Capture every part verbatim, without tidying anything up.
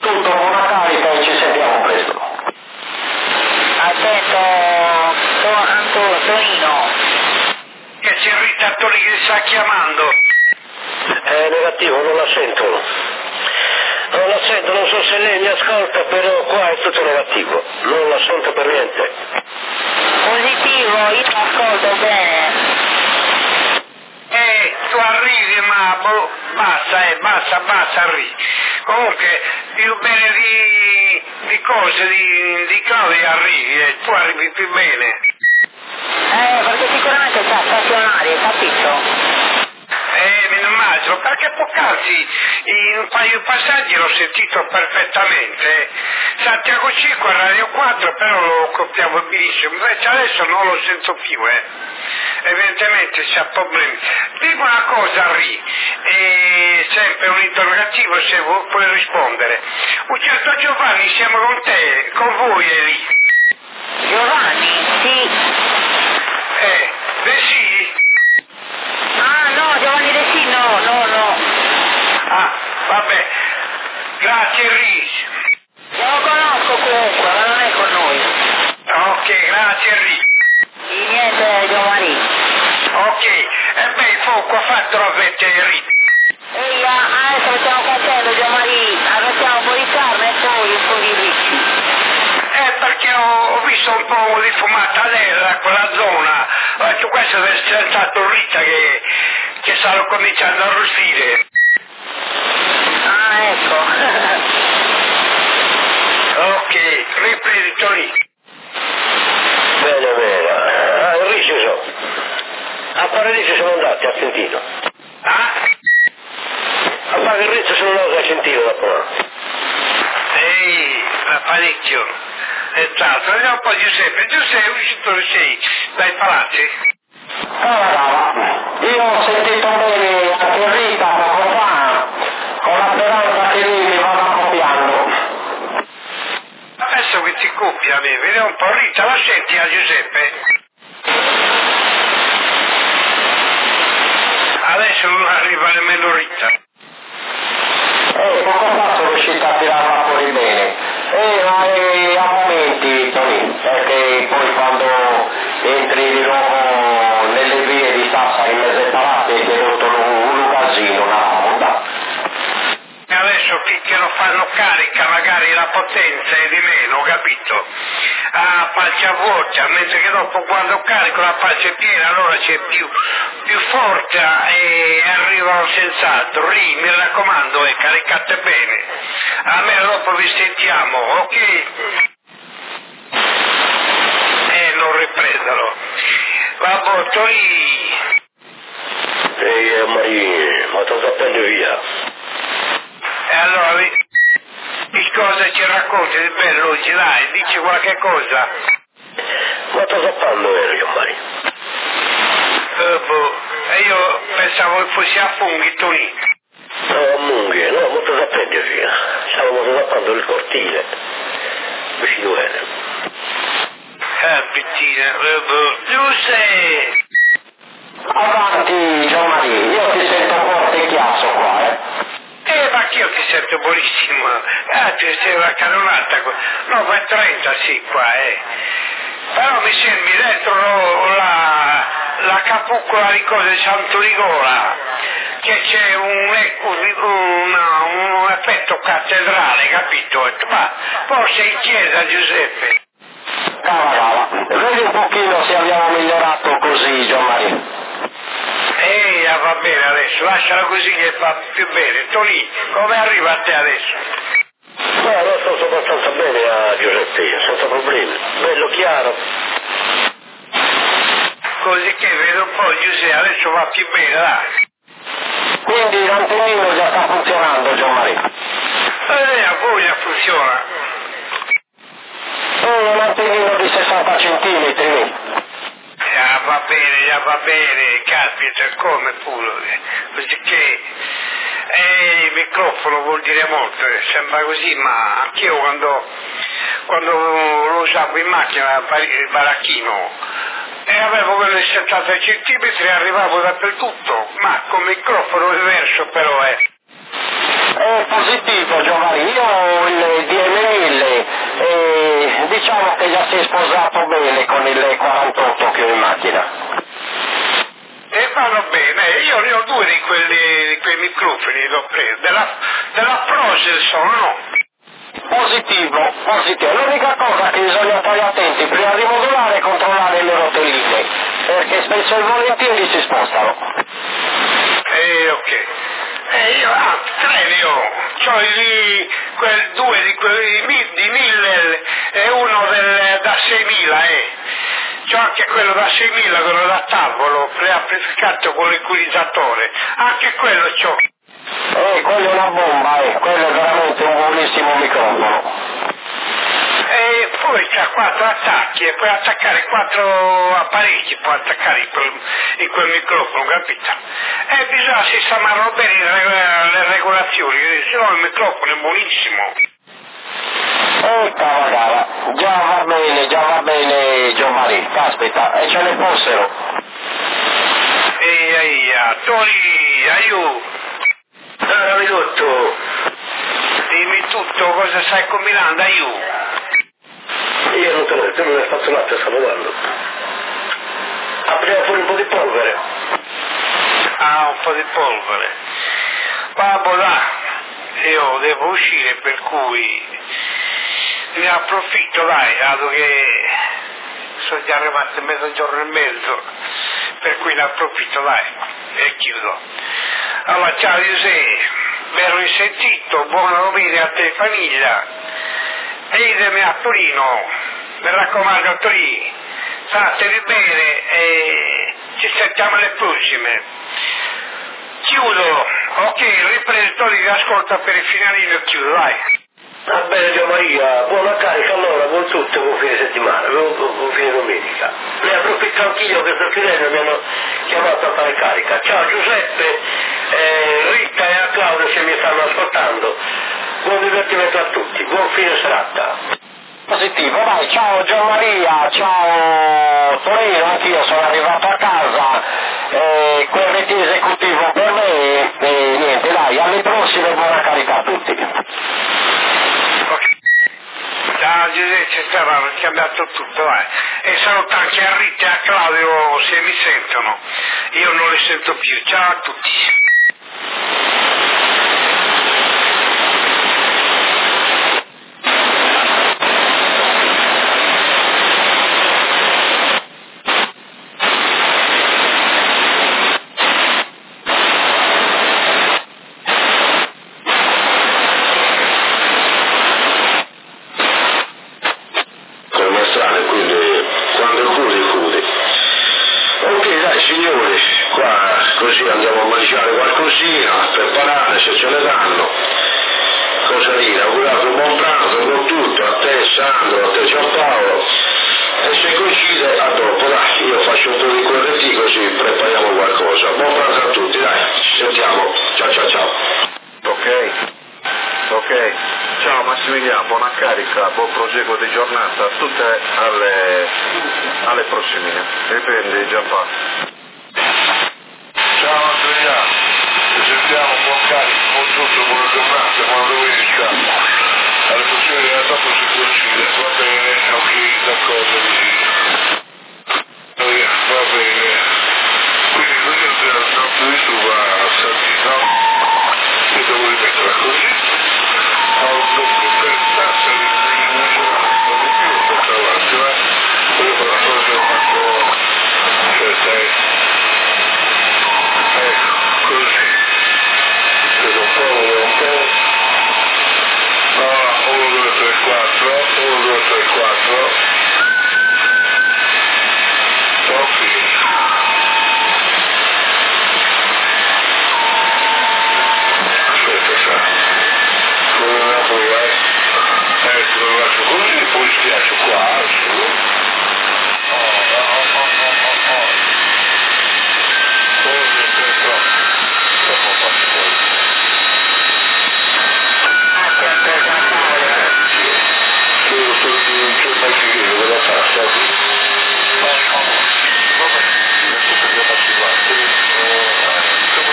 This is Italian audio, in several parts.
Tutto, buona carica e ci sentiamo presto. Attento, Anto, Tonino. Che c'è Rita Tori che sta chiamando. È negativo, non la sento. Non la sento, non so se lei mi ascolta, però qua è tutto negativo. Non la sento per niente. Positivo, io ascolto bene. Eh, tu arrivi ma boh, basta, eh, basta, basta, arrivi. Comunque, più bene di, di cose, di, di cose arrivi, eh, tu arrivi più bene. Eh, perché sicuramente c'è stazionario, capito? Eh, mi immagino, perché poc'anzi in un paio di passaggi l'ho sentito perfettamente. Santiago cinque, Radio quattro, però lo copiavo benissimo, invece adesso non lo sento più, eh. Evidentemente c'ha problemi. Dico una cosa, Ri, eh, sempre un interrogativo se vuoi puoi rispondere. Un certo Giovanni, siamo con te, con voi, eh, Ri. Giovanni, sì. Eh, beh sì? Ah, no, Giovanni De sì, no, no, no. Ah, vabbè. Grazie, Ri. Io lo conosco comunque, ma non è con noi. Ok, grazie, Ri. Di niente, Giovanni. Ok, e beh, il fuoco ha fatto la fetta di Ri. Ehi, adesso stiamo facendo, Giovanni, arrestiamo un po' di carne e poi un po' di ricci. Eh, perché ho, ho visto un po' di fumatadella a quella zona. Ho detto, questo deve essere stato Rita che, che stanno cominciando a arrostire. Ah, ecco. Ok, riprendi lì. Bene, bene. Ah, il Ricci so. A Paradiso sono andati, ha sentito. Ah? A fare il Ricci sono andati, ha sentito da qua. Ehi, ma parecchio. E tanto, vediamo un po' Giuseppe. Giuseppe, uscito sei dai palazzi? Allora, io ho sentito bene anche Rita poco fa, con la speranza che lui mi vada copiando. Adesso che ti copia, vediamo un po'. Rita, la senti a Giuseppe? Adesso non arriva nemmeno Rita. Eh, poco fa sono riuscito a tirarla fuori bene. E hai a momenti, Tony, perché poi quando entri di nuovo nelle vie di Sassari in mezzo ai palazzi hai tenuto un, un casino, una fonda. E adesso finché lo fanno carica magari la potenza è di meno, capito? A pancia vuota, mentre che dopo quando carico la pancia è piena allora c'è più, più forza e arrivano senz'altro. Lì mi raccomando, eh, caricate bene. Almeno dopo vi sentiamo, ok? E non riprendalo. Vabbè, Tori. Ehi, Maria, ma ti zappando via. E allora, di cosa ci racconti di bello oggi? Dai, dici qualche cosa. Ma sto zappando, Enrico, Maria. Eh, boh, e io pensavo che fossi a funghi, Tony. No, a Munghi, no, ma ti zappando via. Stavamo zappando il cortile. Vicino bene. Eh, pittina, eh, boh. Giuseppe! Avanti, Giovanni, io ti sento forte e chiasso qua, eh. Eh, ma che io ti sento buonissimo. Ah, ti sei una canonata. No, fa trenta sì qua, eh. Però mi sembri dentro la, la capuccola di cose di Santo Nicola, che c'è un, una, un effetto cattedrale, capito? Ma forse in chiesa, Giuseppe. Cava, cava. Vedi un pochino se abbiamo migliorato così, Giovanni. Ehi, va bene adesso, lasciala così che fa più bene. Tony, come arriva a te adesso? No, adesso sto abbastanza bene a Giuseppe, senza problemi. Bello chiaro. Così che vedo un po' Giuseppe, adesso va più bene, dai. Quindi l'antennino già sta funzionando, Giovanni. Eh, a voglia funziona. È un antennino di sessanta centimetri. Ah, va bene, già va bene, caspita, come pure. Così che eh, il microfono vuol dire molto, eh, sembra così, ma anch'io quando, quando lo usavo in macchina, il baracchino, e avevo quelle settanta centimetri e arrivavo dappertutto, ma con microfono diverso però, eh. È positivo, Giovanni. Io il sei sposato bene con il quarantotto che ho in macchina. E vanno bene, io ne ho due di quelli, di quei microfoni, l'ho preso, della, della Prosil sono, no? Positivo, positivo. L'unica cosa che bisogna stare attenti prima di modulare è controllare le rotelline, perché spesso e volentieri si spostano. Eh, ok. Eh, io, ah, tre ne ho. C'ho lì, quel, due di quelli di Miller e uno del, da seimila, eh. C'ho anche quello da seimila, quello da tavolo, preamplificato con l'equalizzatore. Anche quello c'ho. Eh, quello è una bomba, eh. Quello è veramente un buonissimo microfono. E poi c'ha quattro attacchi e puoi attaccare quattro apparecchi, puoi attaccare in quel, in quel microfono, capito? E bisogna sistemarlo bene le, le regolazioni, se no il microfono è buonissimo. E cavagara, già va bene, già va bene Giovanni, caspita, e ce ne fossero. Ehi, ehi, Tori, aiuto! Ah, ridotto! Dimmi tutto, cosa stai combinando, aiuto! Io non te l'ho detto, non hai fatto latte, sta lavando. Apriamo fuori un po' di polvere. Ah, un po' di polvere. Babbo, là, io devo uscire, per cui ne approfitto, dai, dato che sono già arrivato mezzogiorno e mezzo, per cui ne approfitto, dai, e chiudo. Allora, ciao Giuseppe, mi ero risentito, buona domenica a te famiglia, e idem a Torino, mi raccomando Torino, statemi bene e ci sentiamo alle prossime. Chiudo, ok, ripreso Torino, ascolta per il finalino e chiudo, dai. Va bene Dio Maria, buona carica allora, buon tutto, buon fine settimana, buon, buon, buon fine domenica. Ne approfitto anch'io che sto chiudendo, mi hanno chiamato a fare carica. Ciao Giuseppe, eh, Rita e a Claudio se mi stanno ascoltando. Buon divertimento a tutti, buon fine serata. Positivo, dai, ciao Gianmaria, ciao Torino, anch'io sono arrivato a casa, eh, quel R T esecutivo per me e, e niente, dai, alle prossime, buona carica a tutti. Ciao Giuseppe, ci stavano cambiato tutto, vai. E saluto anche a Rita e a Claudio se mi sentono. Io non li sento più. Ciao a tutti. Buona carica, buon proseguo di giornata, tutte alle, alle prossime. Riprendi Giappone. Ciao Andrea, ci sentiamo, buon carico, buon tutto, buona giornata, buona domenica. Alle prossime in realtà si coincide, va bene, ok, d'accordo. Va bene. Quindi questo è il nostro visto va a Santino. Io devo rimetterla così. Ho un doppio per tassa di non di più per avanti, ma poi per la cosa ho fatto, cioè sai, ecco, così, vedo un po', vedo un po', no, uno, due, tre, quattro, uno, due, tre, quattro, ho finito. Aspetta, sa. Ecco, lo lascio così, poi schiaccio qua, su. Oh, oh, oh, oh, oh, oh. Poi mi sento, dopo faccio poi. Sì, lo sto c'è il macchino della tassa qui. No, no, va bene, adesso perché faccio qua, quindi, come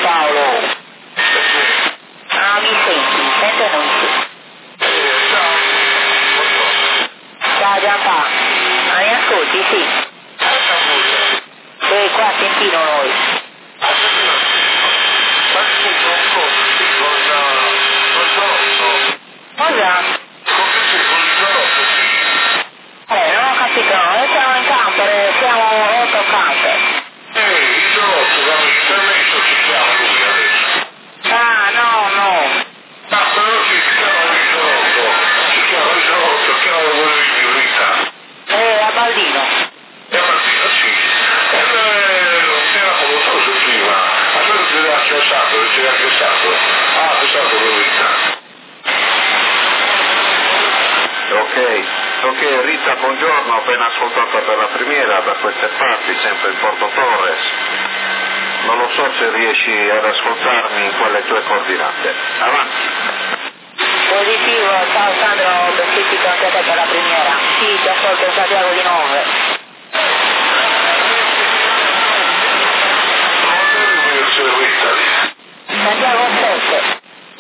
Paolo. Ah, mi senti? Senti o non mi senti? Ciao Gianpa, ah, mi ascolti? Sì. E qua a Sentino noi. Cosa? Eh, non ho capito, noi siamo in camper, siamo otto camper. Eh, il giorno, da un permesso si chiama lui adesso. Ah, no, no. Ma però si chiama il giorno, si chiama il giorno, si chiama quello di Violetta. Eh, a Baldino. E a Martina sì. E non era conosciuto prima, a quello che era chiossato, che era chiossato. Ah, pensato Violetta. Ok, ok, Rita, buongiorno, appena ascoltata per la primiera da queste parti, sempre in Porto Torres. Non lo so se riesci ad ascoltarmi in quelle tue coordinate. Avanti. Positivo, ciao Sandro, specifico anche a te per la primiera. Sì, ti ascolto in Santiago di nove. Santiago sette.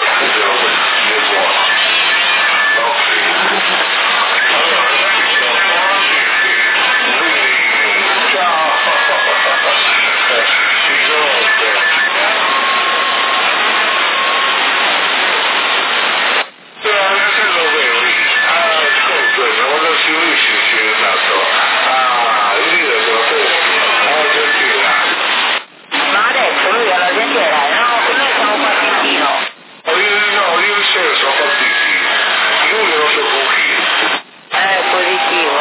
Ma adesso lui all'Argentina, no? Noi siamo qua a Sentino. No, io sera sono partiti. Lui non so con chi. Eh, positivo.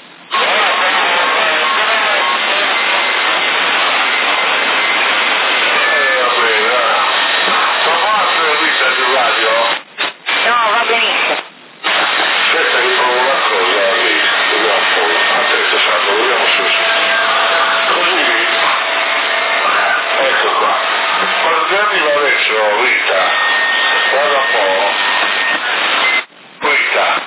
No, va benissimo. Aspetta che provo una cosa lì, vediamo un po', adesso sanno, vediamo se così, ecco qua, quando ti arriva adesso Rita, guarda un po', Rita,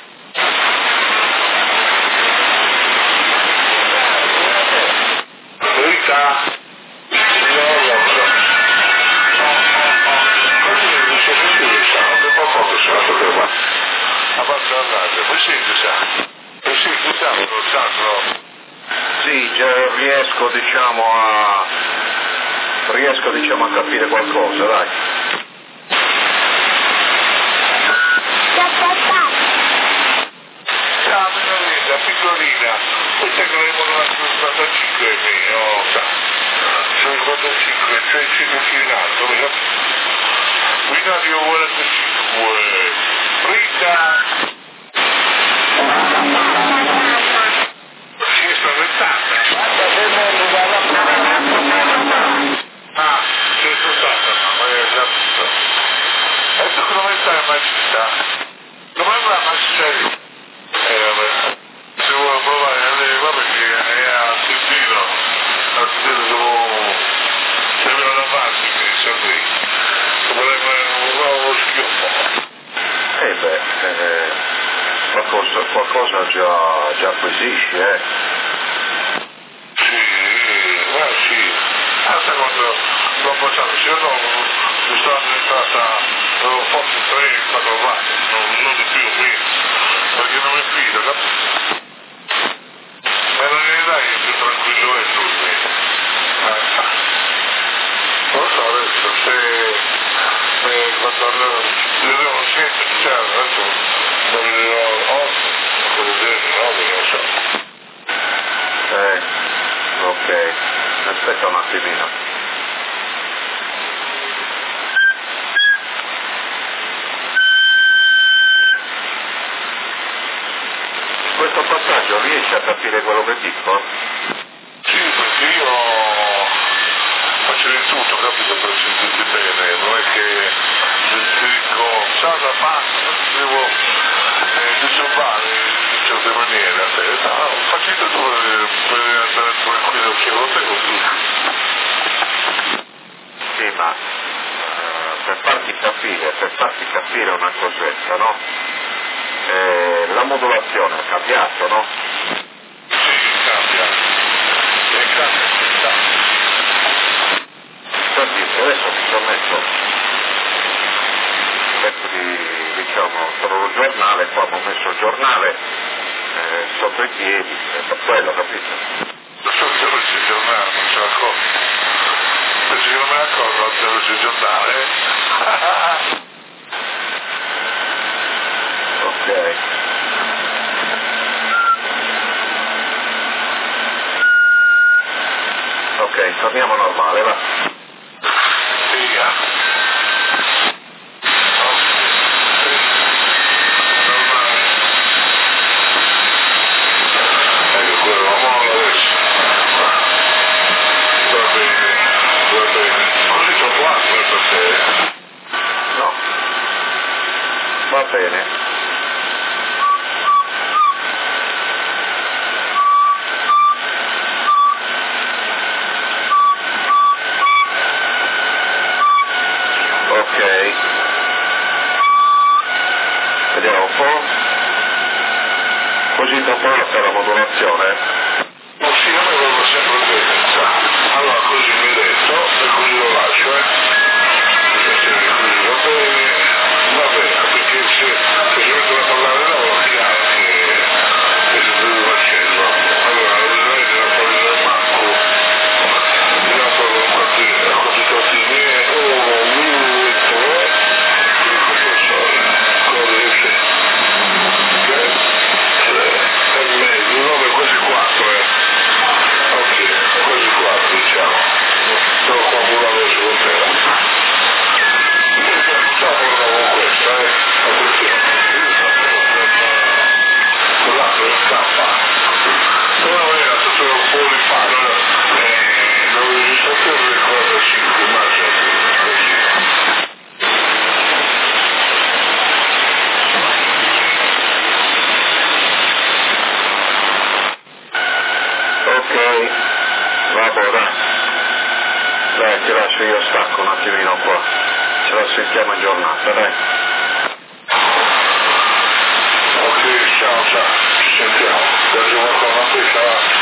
Rita, no, no, no, così non so più che sanno, che po' poco sono stato qua. Abbandonate, mi senti sa? Mi senti Sandro, Sandro? Sì, già riesco diciamo a riesco diciamo a capire qualcosa, dai. Ciao piccolina, piccolina, questa che avevano la cinquantacinque mia, oh, sa. cinquantacinque, sei cinque in alto, mi sa? Binario quarantacinque, Rita! Si è spaventata. Ah, si è spaventata, ma è esatto. E tu come stai, Magista? Come va la Magista? Eh, vabbè. Se vuole provare a lei, va perché è a Sentino. A Sentino devo... Se me la parte, mi dice lì. Vorrei un nuovo schioppo. Eh beh, eh, qualcosa, qualcosa già, già acquisisci, eh? Sì, ma sì. Anche quando l'ho passato, se no mi sono diventata forse tre quattro anni, non, non di più, meno, perché non mi fido, capito? Ma in realtà è più tranquillo e tutto. Eh. Non lo so adesso se... Eh, quando vedevo sempre, cioè adesso lo vedevo oggi, lo vedevo oggi, non so. Eh, ok, aspetta un attimino. Questo passaggio riesci a capire quello che dico? Sì, perché io faccio di tutto, capito, per sentirti bene, non è che ti dico, ciao da parte, non ti devo eh, disturbare in certe maniere, a te, no, faccio di tutto per, per andare tranquillo che lo tengo tutto. Sì, ma eh, per farti capire, per farti capire una cosetta, no? Eh, la modulazione è cambiato, no? Sì, cambia. E cambia, cambia. Per dirti, adesso mi sono qua, mi ho messo il giornale eh, sotto i piedi, è per quello, capito? Sotto il giornale, non ce l'accorgo. Penso che non me ne accorgo attraverso il giornale. Ok. Ok, torniamo normale, va. Via. Normale. Ecco, quello la molla adesso. Va bene, va bene. Così c'ho quattro stasera. No. Va bene. Ok. Vediamo un po'. Così tra poco c'è la modulazione. Ma sì, io me lo sempre bene, sa. Allora così mi hai detto e così lo lascio, eh. Così va bene, va bene, perché se, se si mettono a parlare da ora è chiaro che, che si deve facendo. Allora, vedete la storia del Marco, io sono quanti, quanti tortini è, oh, un minuto, eh, che professore, cosa dice? Ok? È meglio, no, ma quasi quattro, eh. Ok, quasi quattro, diciamo. Sono qua pure adesso con te. Ciao, portavo con questa, eh. Attenzione. Con l'altro è scappa. Però era tutto un po' di palo, eh. Non mi sapevo le cose cinque, immagino così. Ok, vabbè, dai. Dai, ti lascio io stacco un attimino qua. Ce la sentiamo in giornata, dai. Ok, ciao, ciao. Ci sentiamo. Devo giocare con una pesca.